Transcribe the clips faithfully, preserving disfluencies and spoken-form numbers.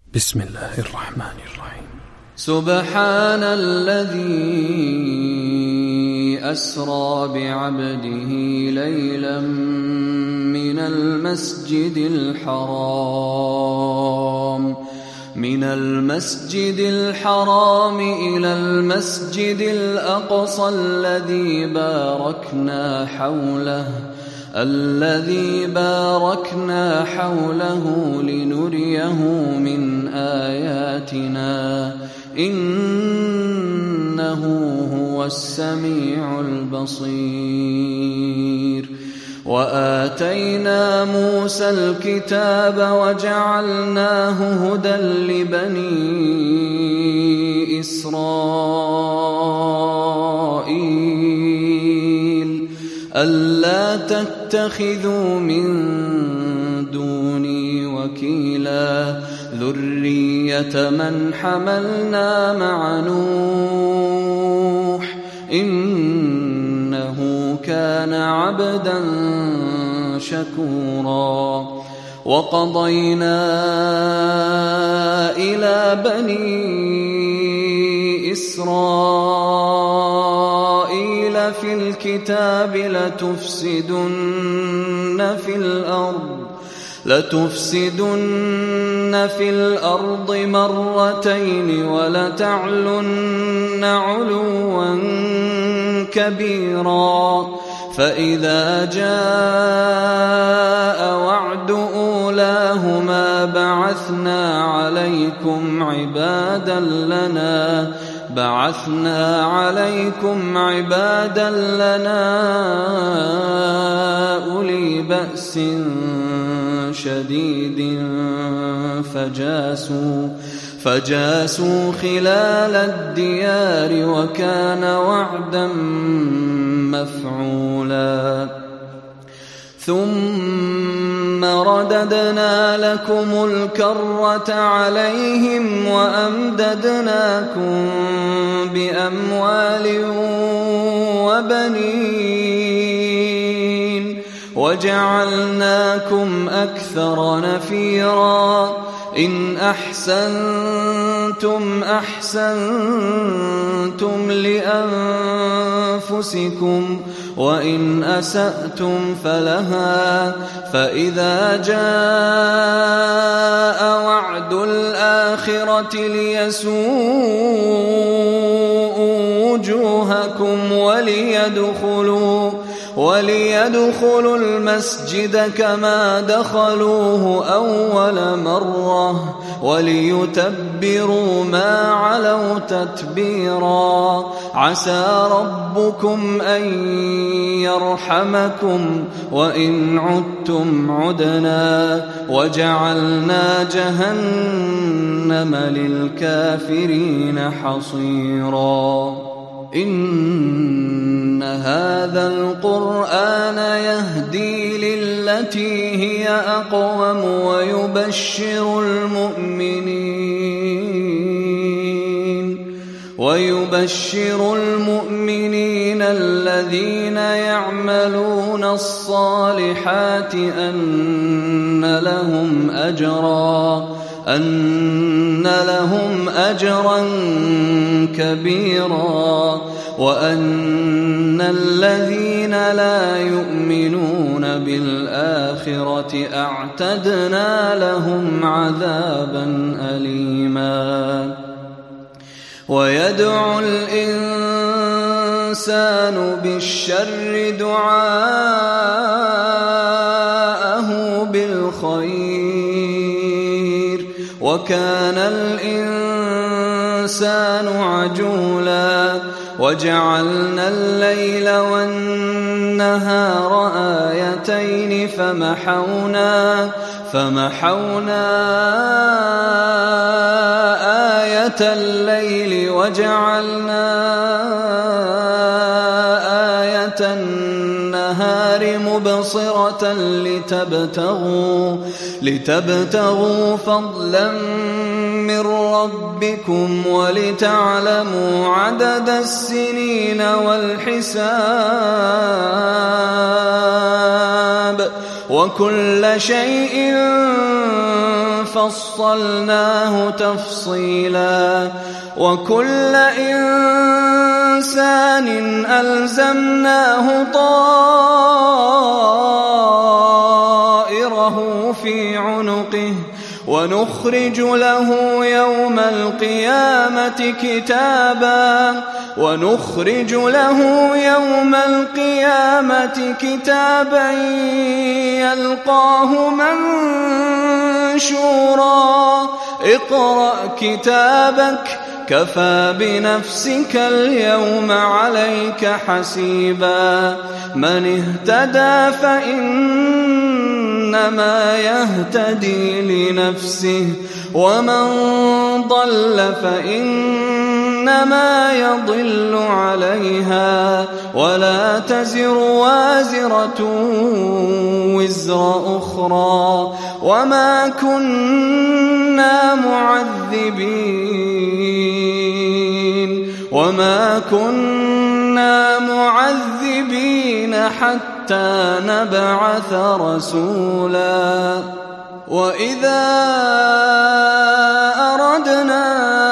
بسم الله الرحمن الرحيم. سبحان الذي أسرى بعبده ليلا من المسجد الحرام من المسجد الحرام إلى المسجد الأقصى الذي باركنا حوله الذي باركنا حوله لنريه من آياتنا إنه هو السميع البصير. وآتينا موسى الكتاب وجعلناه هدى لبني إسرائيل ألا تتخذوا من دوني وكيلا ذرية من حملنا مع نوح إنه كان عبدا شكورا. وقضينا إلى بني إسرائيل في الكتاب لتفسدن في الأرض لتفسدن في الأرض مرتين ولتعلن علوا كبيرا. فإذا جاء وعد أولاهما بعثنا عليكم عبادا لنا بعثنا عليكم عبادا لنا أولي بأس شديد فجاسوا فجاسوا خلال الديار وكان وعدا مفعولا. ثم رددنا لكم الكرة عليهم وأمددناكم بأموال وبنين وجعلناكم أكثر نفيرا. إن أحسنتم أحسنتم لأنفسكم وإن أسأتم فلها. فإذا جاء وعد الآخرة ليسوءوا وجوهكم وليدخلوا وليدخلوا المسجد كما دخلوه أول مرة وليتبروا ما علوا تتبيرا. عسى ربكم أن يرحمكم وإن عدتم عدنا وجعلنا جهنم للكافرين حصيرا. إن هذا القرآن يهدي للتي هي أقوم ويبشر المؤمنين ويبشر المؤمنين الذين يعملون الصالحات أن لهم أجرا أن لهم أجرا كبيرا وأن الذين لا يؤمنون بالآخرة أعتدنا لهم عذابا أليما. ويدعو الإنسان بالشر دعاءه بالخير وكان الإنسان عجولا. وجعلنا الليل والنهار آيتين فمحونا فمحونا آية الليل وجعلنا آية النهار مبصرة لتبتغوا لتبتغوا فضلا من ربكم ولتعلموا عدد السنين والحساب وكل شيء فصلناه تفصيلا وكل إنسان ألزمناه طائره في عنقه ونخرج له يوم القيامة كتابا ونخرج له يوم القيامة كتابا يلقاه منشورا اقرأ كتابك كفى بنفسك اليوم عليك حسيبا من اهتدى فإنما يهتدي لنفسه ومن ضل فإنما يضل عليها ولا تزر وازرة وزر أخرى وما كنا معذبين وما كنا معذبين حتى نبعث رسولا وإذا أردنا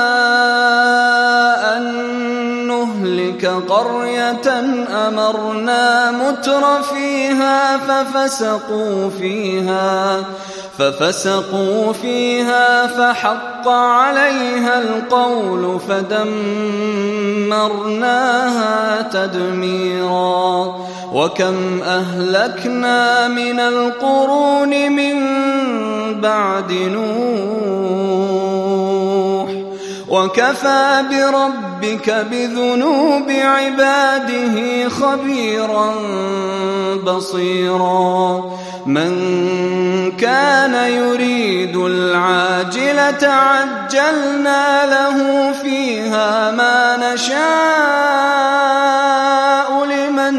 أن نهلك قرية أمرنا متر فيها ففسقوا فيها ففسقوا فيها فحق عليها القول فدمرناها تدميرا وكم أهلكنا من القرون من بعد نوح وكفى بربك بذنوب عباده خبيرا بصيرا من كان يريد العاجلة عجلنا له فيها ما نشاء لمن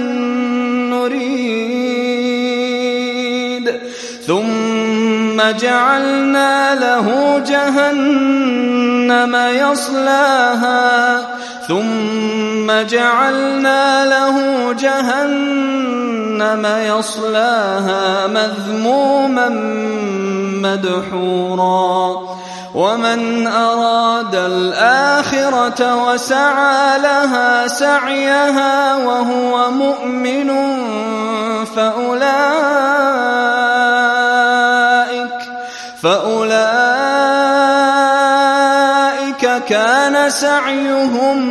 نريد ثم جعلنا له جهنم يصلاها ثم جعلنا له جهنم يصلاها مذموما مدحورا ومن أراد الآخرة وسعى لها سعيها وهو مؤمن فأولئك فأولئك كان سعيهم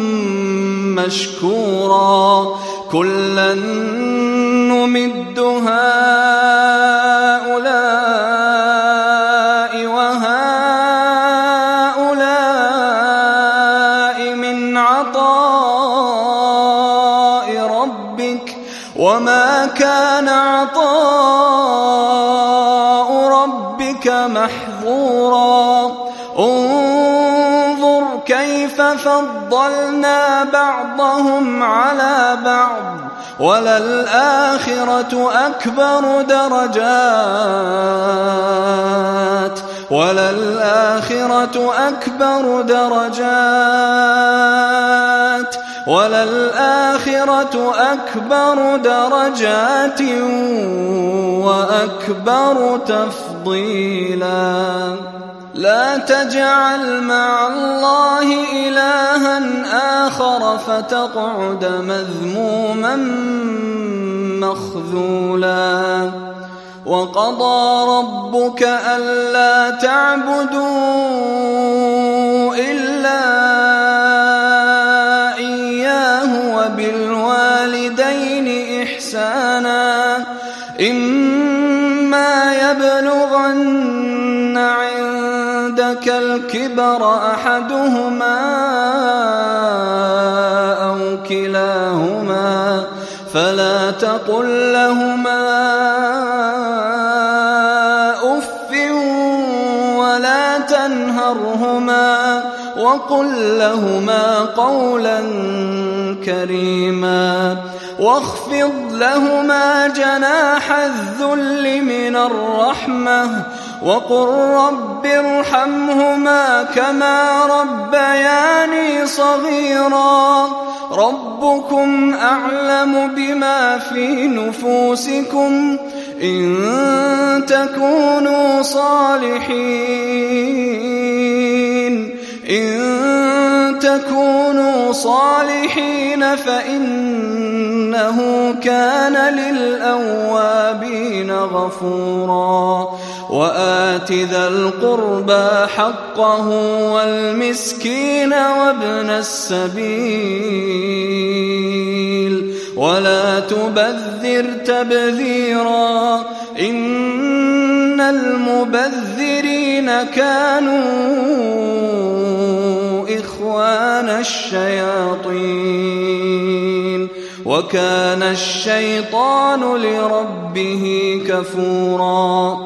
مشكورا كلا نمد هؤلاء وهؤلاء من عطاء ربك وما كان عطاء ربك محظورا انظر كيف فضلنا بعضهم على بعض وللآخرة أكبر درجات وللآخرة أكبر درجات وللآخرة أكبر درجات وأكبر تفضيلا لا تجعل مع الله إلها آخر فتقعد مذموما مخذولا وقضى ربك ألا تعبدوا إلا إياه وبالوالدين إحسانا إما يبلغن عندك الكبر أحدهما أو كلاهما فلا تقل لهما أف ولا تنهرهما وقل لهما قولا كريما واخفض لهما جناح الذل من الرحمة وقل رب ارحمهما كما ربياني صغيرا ربكم أعلم بما في نفوسكم إن تكونوا صالحين إن تكونوا صالحين فإنه كان للأوابين غفورا وآت ذا القربى حقه والمسكين وابن السبيل ولا تبذر تبذيرا إن المبذرين كانوا إخوان الشياطين وكان الشيطان لربه كفورا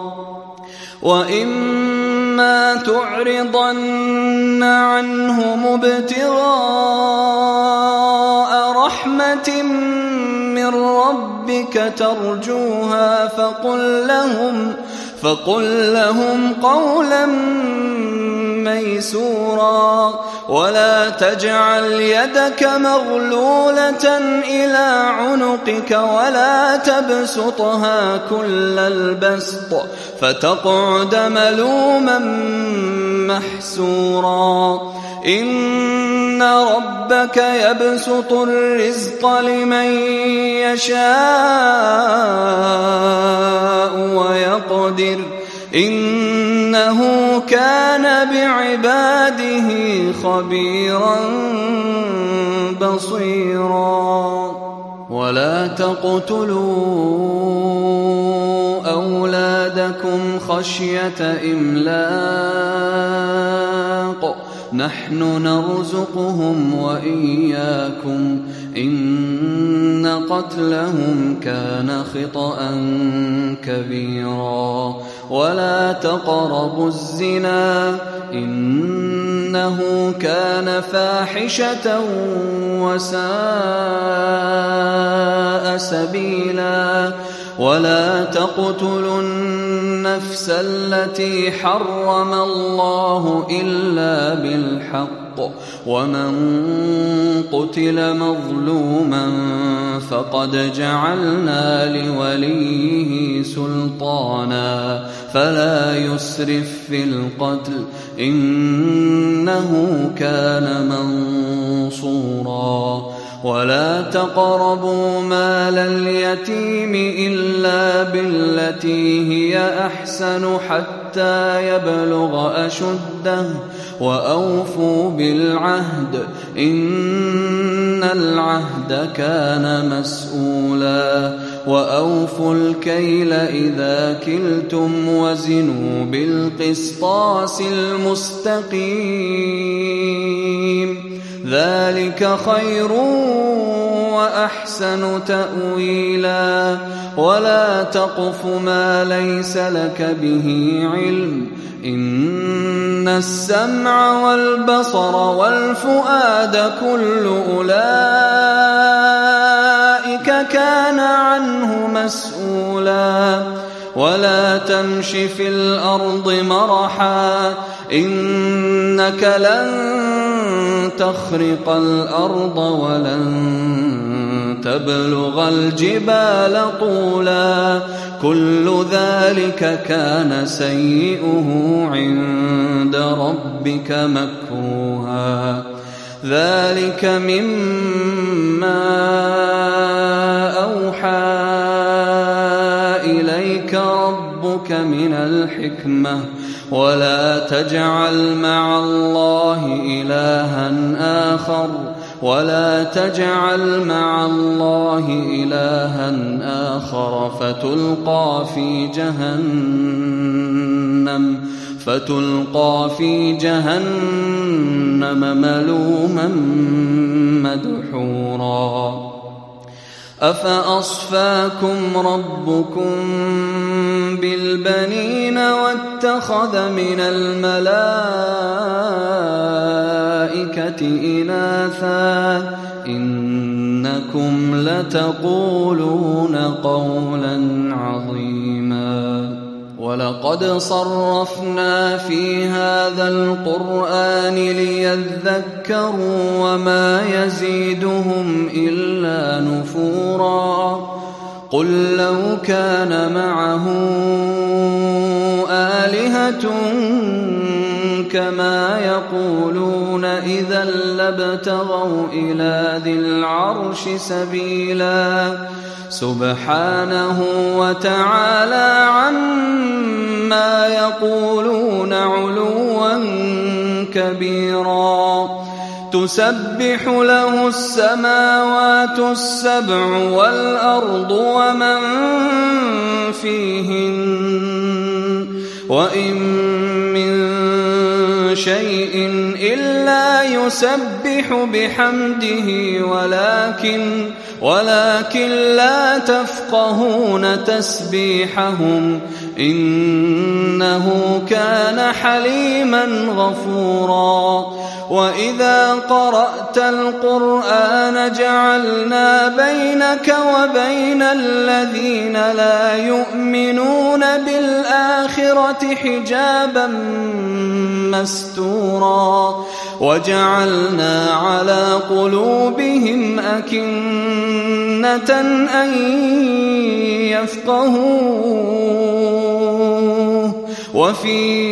وإما تعرضن عنهم ابتغاء رحمة من ربك ترجوها فقل لهم فقل لهم قولا ميسورا ولا تجعل يدك مغلولة إلى عنقك ولا تبسطها كل البسط فتقعد ملوما محسورا إن ربك يبسط الرزق لمن يشاء ويقدر إنه كان بعباده خبيرا بصيرا ولا تقتلوا أولادكم خشية إملاق نحن نرزقهم وإياكم إن قتلهم كان خطأ كبيرا ولا تقربوا الزنا إنه كان فاحشة وساء سبيلا ولا تقتلوا النفس التي حرم الله إلا بالحق ومن قتل مظلوما فقد جعلنا لوليه سلطانا فلا يسرف في القتل إنه كان منصورا ولا تقربوا مال اليتيم إلا بالتي هي أحسن حتى يبلغ أشده وأوفوا بالعهد إن العهد كان مسؤولا وأوفوا الكيل إذا كلتم وزنوا بالقسطاس المستقيم ذلك خير وأحسن تأويلا ولا تقف ما ليس لك به علم إن السمع والبصر والفؤاد كل أولئك كان عنه مسؤولا ولا تمش في الأرض مرحا إنك لن تخرق الأرض ولن تبلغ الجبال طولا كل ذلك كان سيئه عند ربك مكروها ذلك مما أوحى إليك ربك من الحكمة ولا تجعل مع الله إلها آخر ولا تجعل مع الله إلها آخر فتلقى في جهنم فتلقى في جهنم ملوما مدحورا أفأصفاكم ربكم بالبنين واتخذ من الملائكة إناثا إنكم لتقولون قولا عظيما ولقد صرفنا في هذا القرآن ليذكروا وما يزيدهم إلا نفورا قل لو كان معه آلهة كما يقولون إذا لابتغوا إلى ذي العرش سبيلا سبحانه وتعالى عما يقولون علوا كبيرا تسبح له السماوات السبع والأرض ومن فيهن وإن من شيء إلا يسبح بحمده ولكن ولكن لا تفقهون تسبيحهم إنه كان حليما غفورا وإذا قرأت القرآن جعلنا بينك وبين الذين لا يؤمنون بالآخرة حجابا مستورا وجعلنا على قلوبهم أكنة أن يفقهوه وفي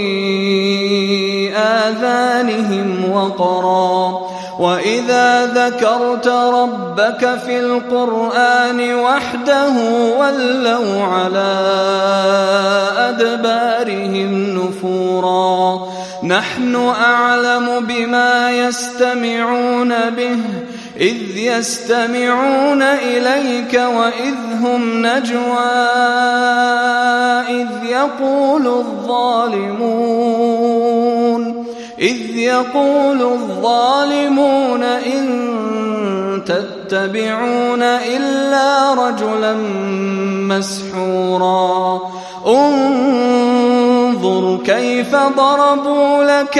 آذانهم وقرا وإذا ذكرت ربك في القرآن وحده ولوا على أدبارهم نفورا نحن أعلم بما يستمعون به إذ يستمعون إليك وإذ هم نجوى إذ يقول الظالمون إذ يقول الظالمون إن تتبعون إلا رجلا مسحورا انظر كيف ضربوا لك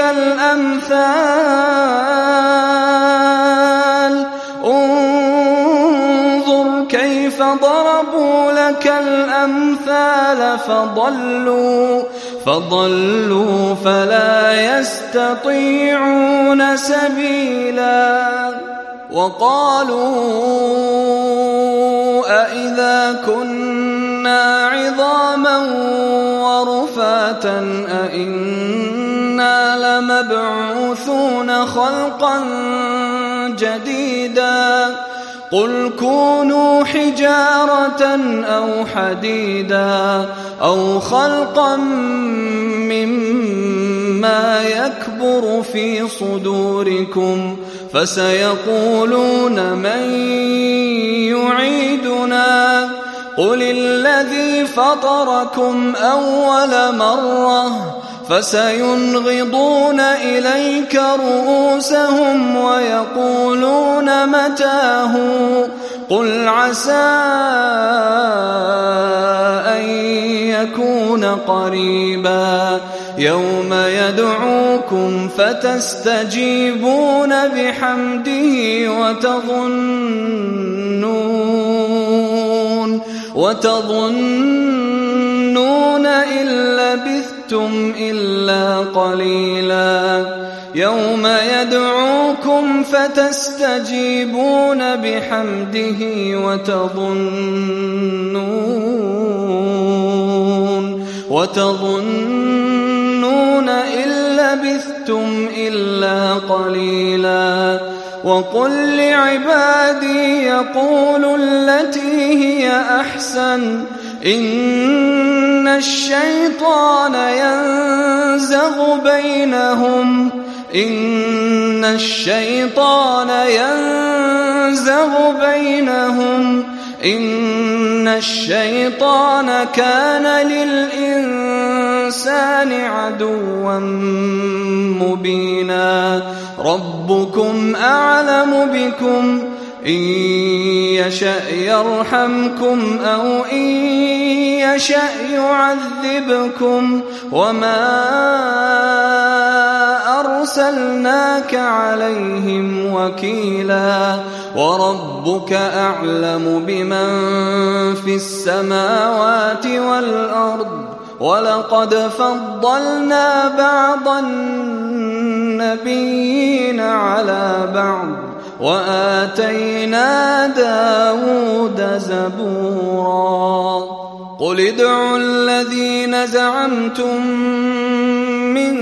الأمثال انظر كيف ضربوا لك الأمثال فضلوا فضلوا فلا يستطيعون سبيلا وقالوا أإذا كنا عظاما ورفاتا أإنا لمبعوثون خلقا جديدا قل كونوا حجارة أو حديدا أو خلقا مما يكبر في صدوركم فسيقولون من يعيدنا قل الذي فطركم أول مرة فسينغضون إليك رؤوسهم ويقولون متاه قل عسى أن يكون قريبا يوم يدعوكم فتستجيبون بحمده وتظنون وتظنون إن لبثتم إلا قليلا يوم يدعوكم فتستجيبون بحمده وتظنون وتظنون إن لبثتم إلا قليلا وقل لعبادي يقولوا التي هي أحسن إن الشيطان ينزغ بينهم إن الشيطان ينزغ بينهم إن الشيطان كان للإنسان عدوا مبينا ربكم أعلم بكم إن يشأ يرحمكم أو إن يشأ يعذبكم وما أرسلناك عليهم وكيلا وربك أعلم بمن في السماوات والأرض ولقد فضلنا بعض النبيين على بعض وآتينا داود زبورا قل ادعوا الذين زعمتم من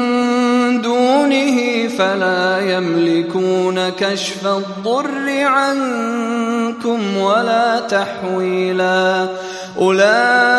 دونه فلا يملكون كشف الضر عنكم ولا تحويلا أولئك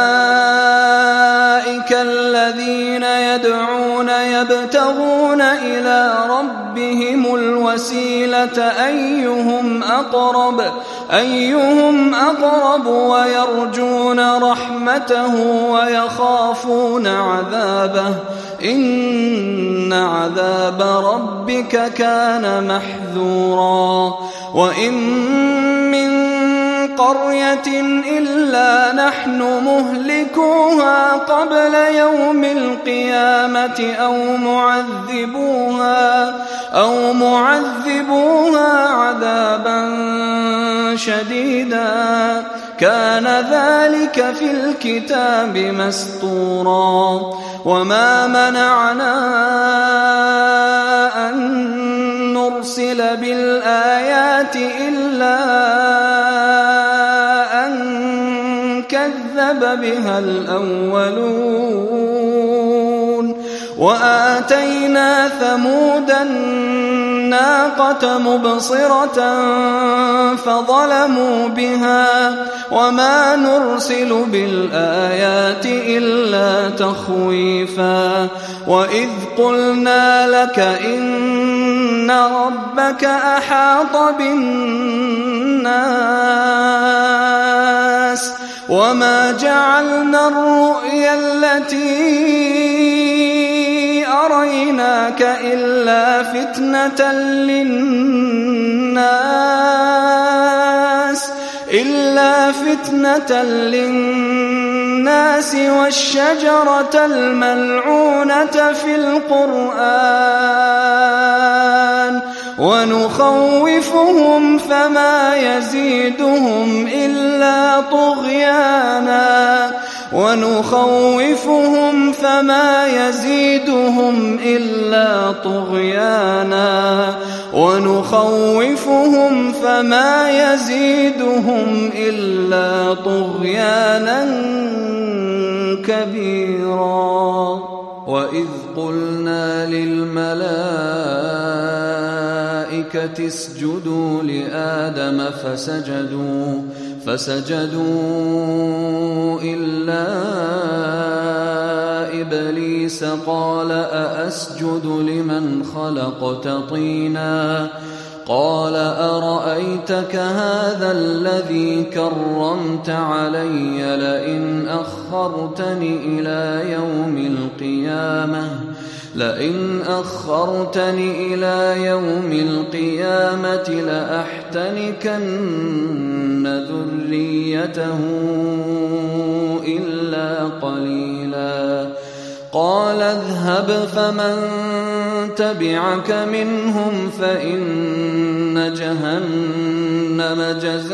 الذين يدعون يبتغون إلى ربهم الوسيلة أيهم أقرب أيهم أقرب ويرجون رحمته ويخافون عذابه إن عذاب ربك كان محذورا وإن من قرية إلا نحن مهلكوها قبل يوم القيامة أو معذبوها أو معذبوها عذابا شديدا كان ذلك في الكتاب مسطورا وما منعنا أن نرسل بالآيات إلا أن كذب بها الأولون وآتينا ثمود الناقة مبصرة فظلموا بها وما نرسل بالآيات إلا تخويفا وإذ قلنا لك إن ربك أحاط بالناس وما جعلنا الرؤيا التي أريناك إلا فتنة للناس إلا فتنة للناس والشجرة الملعونة في القرآن ونخوفهم فما يزيدهم إلا طغيانا ونخوفهم فما يزيدهم إلا طغيانا ونخوفهم فما يزيدهم إلا طغيانا كبيرا وإذ قلنا للملائكة اسجدوا لآدم فسجدوا فسجدوا إلا إبليس قال أأسجد لمن خلقت طينا قال أرأيتك هذا الذي كرمت علي لئن أخرتني إلى يوم القيامة لئن أخرتني إلى يوم القيامة لأحتنكن ذريته إلا قليلا قال اذهب فمن تبعك منهم فإن جهنم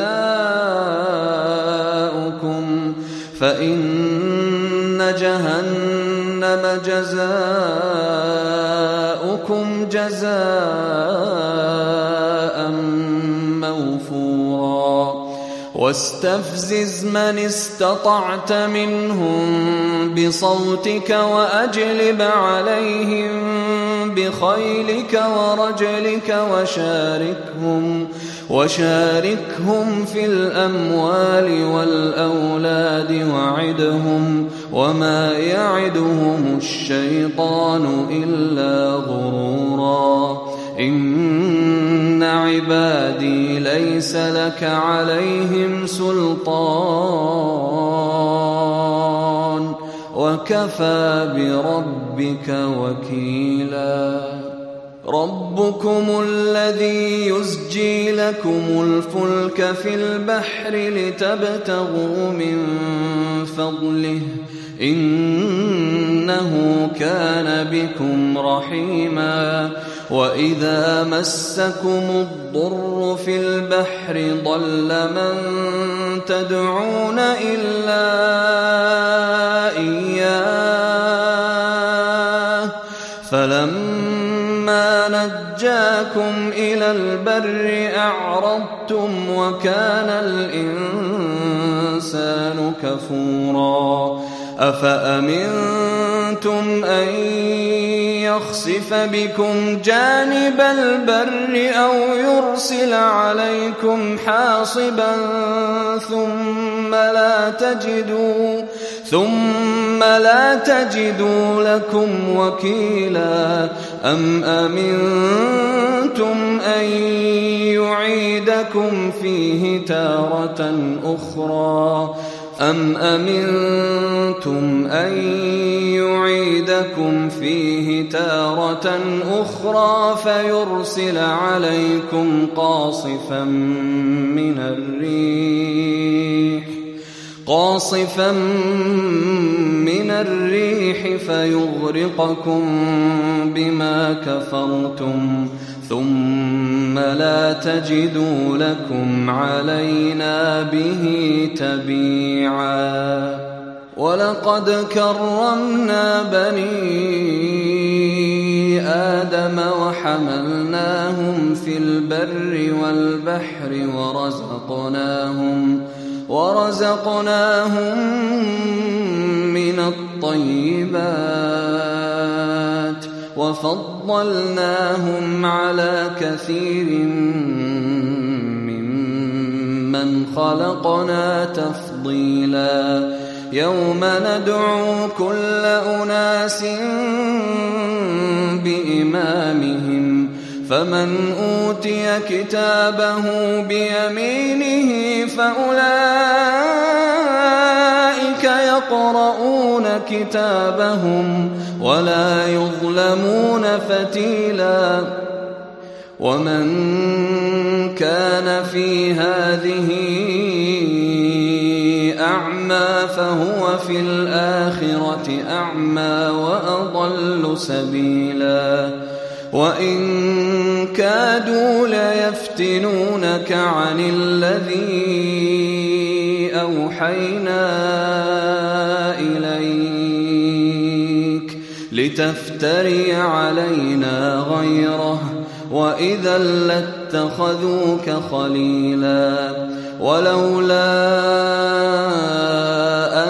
جزاؤكم فإن جهنم جزاؤكم جزاء موفورا واستفزز من استطعت منهم بصوتك وأجلب عليهم بخيلك ورجلك وشاركهم وشاركهم في الأموال والأولاد وعدهم وما يعدهم الشيطان إلا غرورا إن عبادي ليس لك عليهم سلطان وكفى بربك وكيلا ربكم الذي يزجي لكم الفلك في البحر لتبتغوا من فضله إنه كان بكم رحيما وإذا مسكم الضر في البحر ضل من تدعون إلا إياه فلما فلما نجاكم إلى البر أعرضتم وكان الإنسان كفورا أفأمنتم أن يخسف بكم جانب البر أو يرسل عليكم حاصبا ثم لا تجدوا ثم لا تجدوا لكم وكيلا أم أمنتم أن يعيدكم فيه تارة أخرى أم أمنتم أن يعيدكم فيه تارة أخرى فيرسل عليكم قاصفا من الريح قاصفا من الريح فيغرقكم بما كفرتم ثم لا تجدوا لكم علينا به تبيعا ولقد كرمنا بني آدم وحملناهم في البر والبحر ورزقناهم ورزقناهم من الطيبات وفضلناهم على كثير ممن خلقنا تفضيلا يوم ندعو كل أناس بإمامهم فمن أوتي كتابه بيمينه فأولئك يقرؤون كتابهم ولا يظلمون فتيلا ومن كان في هذه أعمى فهو في الآخرة أعمى وأضل سبيلا وإن كادوا ليفتنونك عن الذي أوحينا إليك لتفتري علينا غيره وإذا لاتخذوك خليلا ولولا أن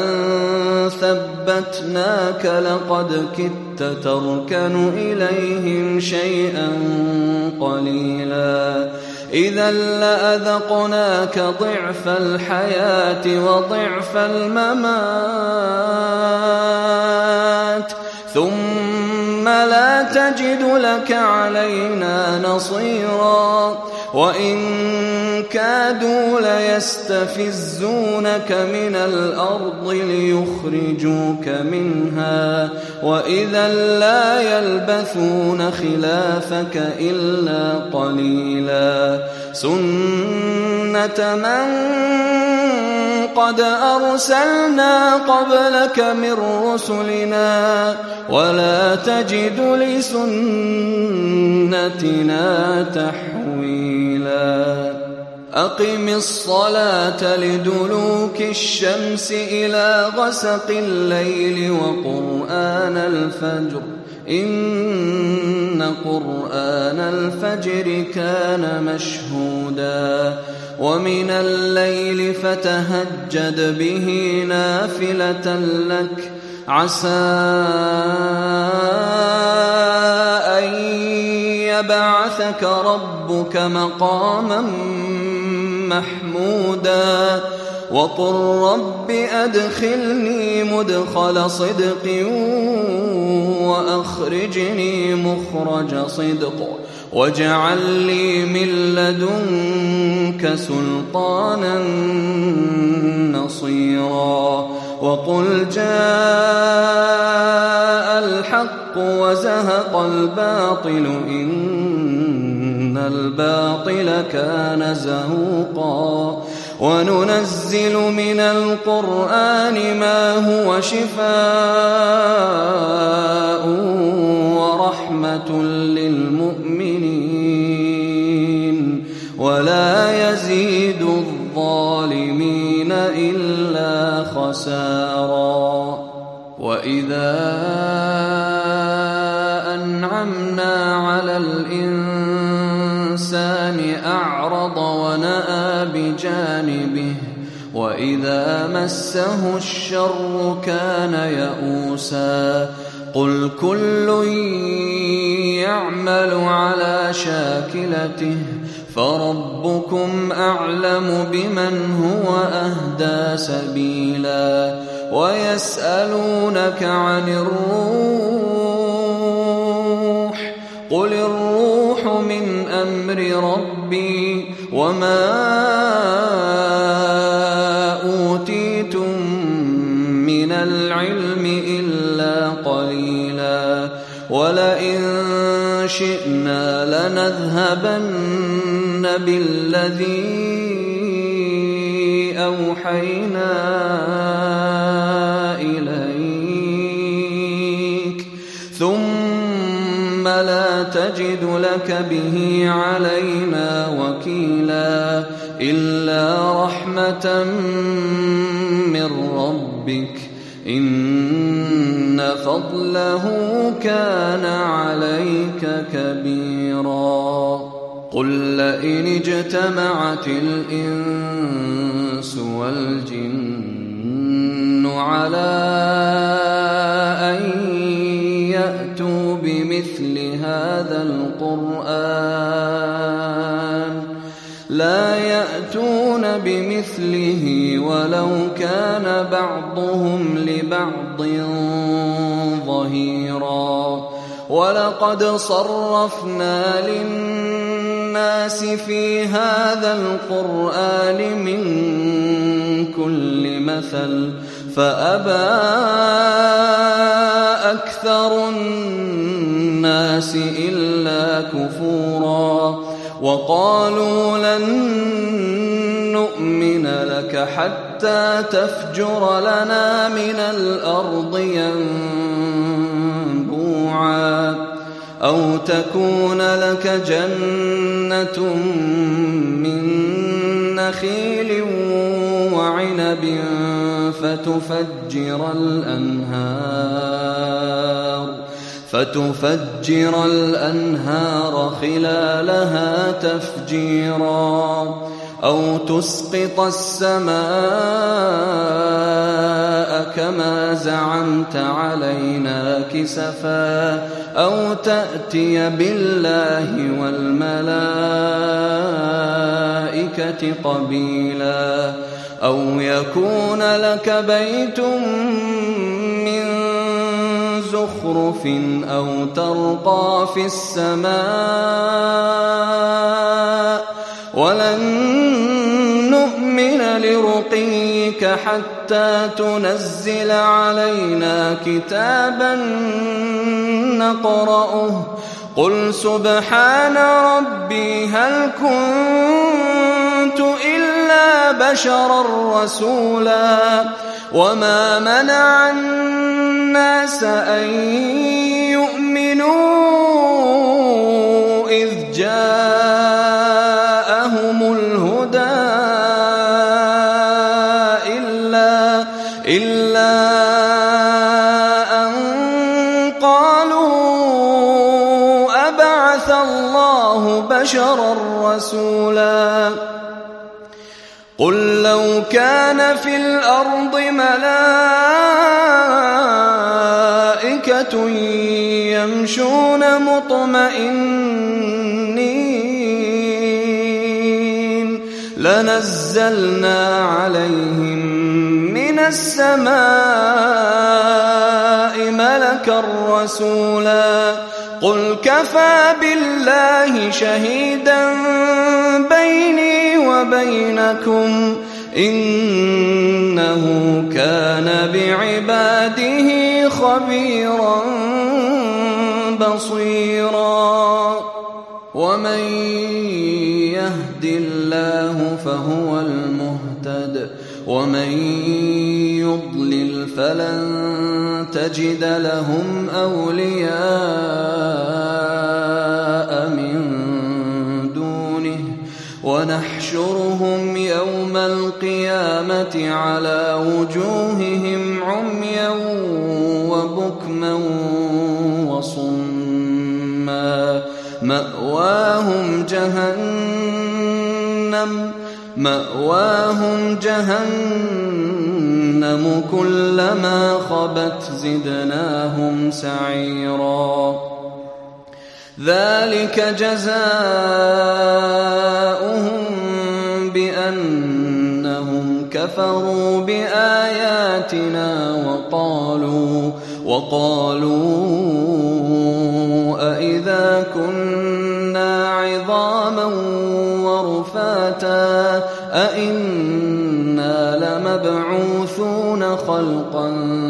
ثبتناك لقد كدت تركن إليهم شيئا قليلا إذا لأذقناك ضعف الحياة وضعف الممات ثم لا تجد لك علينا نصيرا وإن كادوا ليستفزونك من الأرض ليخرجوك منها وإذا لا يلبثون خلافك إلا قليلا سنة من قد أرسلنا قبلك من رسلنا ولا تجد لسنتنا تحويلا أقم الصلاة لدلوك الشمس إلى غسق الليل وقرآن الفجر إن قرآن الفجر كان مشهودا ومن الليل فتهجد به نافلة لك عسى أن يبعثك ربك مقاما محمودا وقل رب أدخلني مدخل صدق وأخرجني مخرج صدق واجعل لي من لدنك سلطانا نصيرا وقل جاء الحق وزهق الباطل إن الباطل كان زهوقا وننزل من القرآن ما هو شفاء ورحمة للمؤمنين ولا يزيد الظالمين إلا خسارا وإذا أنعمنا على الإنسان أعرض ونأى بجانبه وإذا مسه الشر كان يئوسا قل كل يعمل على شاكلته فربكم أعلم بمن هو أهدى سبيلا ويسألونك عن الروح قل الروح من أمر ربي وما أوتيتم من العلم إلا قليلا ولئن شئنا لنذهبن بالذي أوحينا إليك ثم لا تجد لك به علينا وكيلا إلا رحمة من ربك إن فضله كان عليك كبيرا قل لئن اجتمعت الإنس والجن على أن يأتوا بمثل هذا القرآن لا يأتون بمثله ولو كان بعضهم لبعض ظهيرا ولقد صرفنا للناس في هذا القرآن من كل مثل فأبى أكثر الناس إلا كفورا وقالوا لن نؤمن لك حتى تفجر لنا من الأرض ينبوعا أو تكون لك جنة من نخيل وعنب فتفجر الأنهار فتفجر الأنهار خلالها تفجيرا أو تسقط السماء كما زعمت علينا كسفا أو تأتي بالله والملائكة قبيلا أو يكون لك بيت من زخرف أو ترقى في السماء ولن نؤمن لرقيك حتى تنزل علينا كتابا نقرأه قل سبحان ربي هل كنت إلا بشرا رسولا وما منع الناس أن يؤمنوا إذ جاءهم الهدى إلا, إلا أن قالوا أبعث الله بشرا رسولا قل لو كان في الأرض ملائكة يمشون مطمئنين لنزلنا عليهم من السماء ملكا رسولا قل كفى بالله شهيدا بيني وبينكم إنه كان بعباده خبيرا بصيرا ومن يهد الله فهو المهتد ومن يضلل فلن تجد لهم أولياء من دونه ونحشرهم يوم القيامة على وجوههم عميا وبكما وصما مأواهم جهنم مأواهم جهنم كلما خبت زدناهم سعيرا ذلك جزاؤهم بأنهم كفروا بآياتنا وقالوا وقالوا أإذا كنا عظاما ورفاتا أإنا لمبعوثون خلقا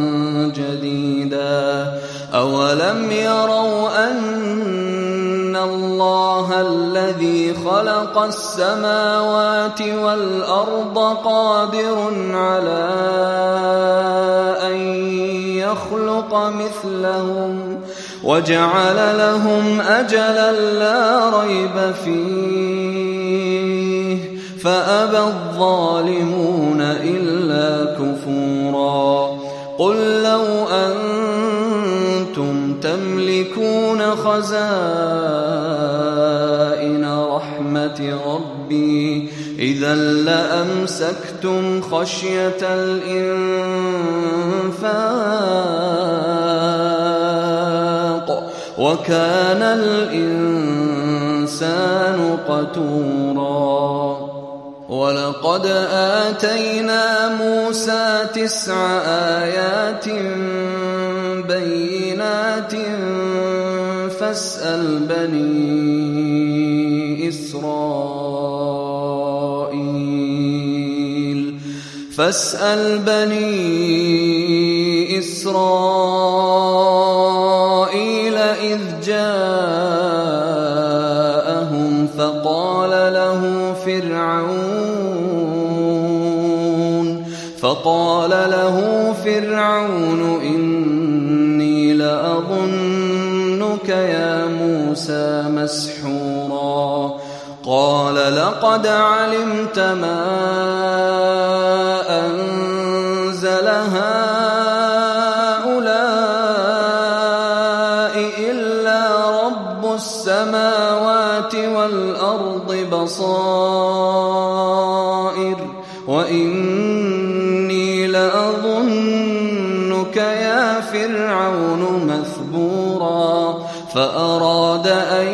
جديدا أولم يروا أن الله الذي خلق السماوات والأرض قادر على أن يخلق مثلهم وجعل لهم أجلا لا ريب فيه فأبى الظالمون إلا كفورا قل لو أنتم تملكون خزائن رحمة ربي إذا لأمسكتم خشية الإنفاق وكان الإنسان قتورا ولقد آتينا موسى تسع آيات بينات فاسأل بني إسرائيل فاسأل بني إسرائيل إذ جاءهم فقال له فرعون فقال له فرعون إني لأظنك يا موسى مسحورا قال لقد علمت ما أنزل هؤلاء إلا رب السماوات والأرض بصائر وإني لأظنك يا فرعون مثبورا فأراد أن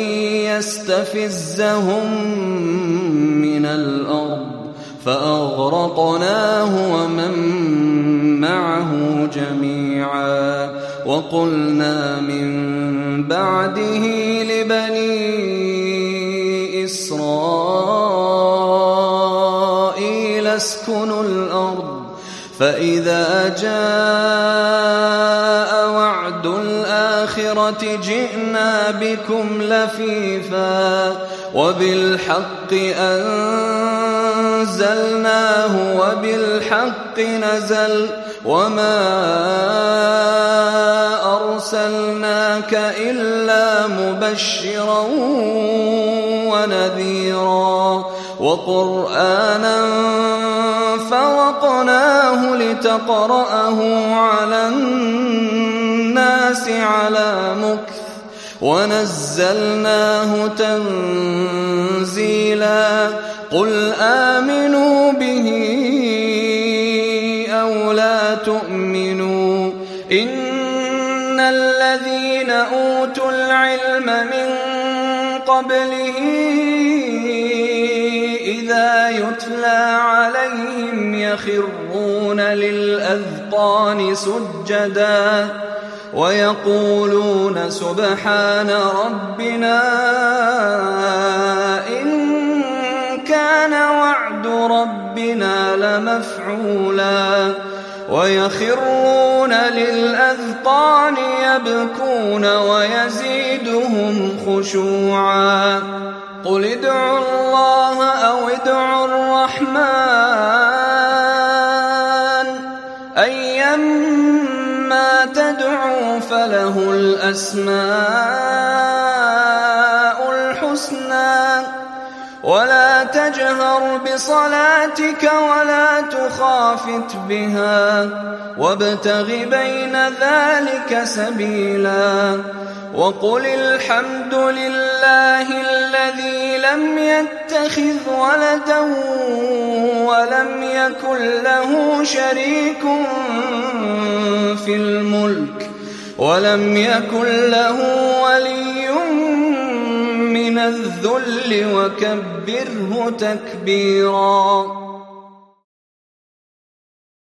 يستفزهم من الأرض فأغرقناه ومن معه جميعا وقلنا من بعده لبني إسرائيل اسكنوا الأرض فإذا جاء وعد الآخرة جئنا بكم لفيفا وبالحق أنزلناه وبالحق نزل وما أرسلناك إلا مبشرا ونذيرا وقرآنا فرقناه لتقرأه على الناس على مكث ونزلناه تنزيلا قل آمنوا به أو لا تؤمنوا إن الذين أوتوا العلم من قبله إذا يتلى عليهم يخرون للأذقان سجدا ويقولون سبحان ربنا إن كان وعد ربنا لمفعولا ويخرون للأذقان يبكون ويزيدهم خشوعا قل ادعوا الله أو ادعوا الرحمن أيما تدعوا فله الأسماء الحسنى ولا تجهر بصلاتك ولا تخافت بها وابتغ بين ذلك سبيلا وقل الحمد الحمد لله الذي لم يتخذ ولدا ولم يكن له شريك في الملك ولم يكن له ولي من الذل وكبره تكبيرا.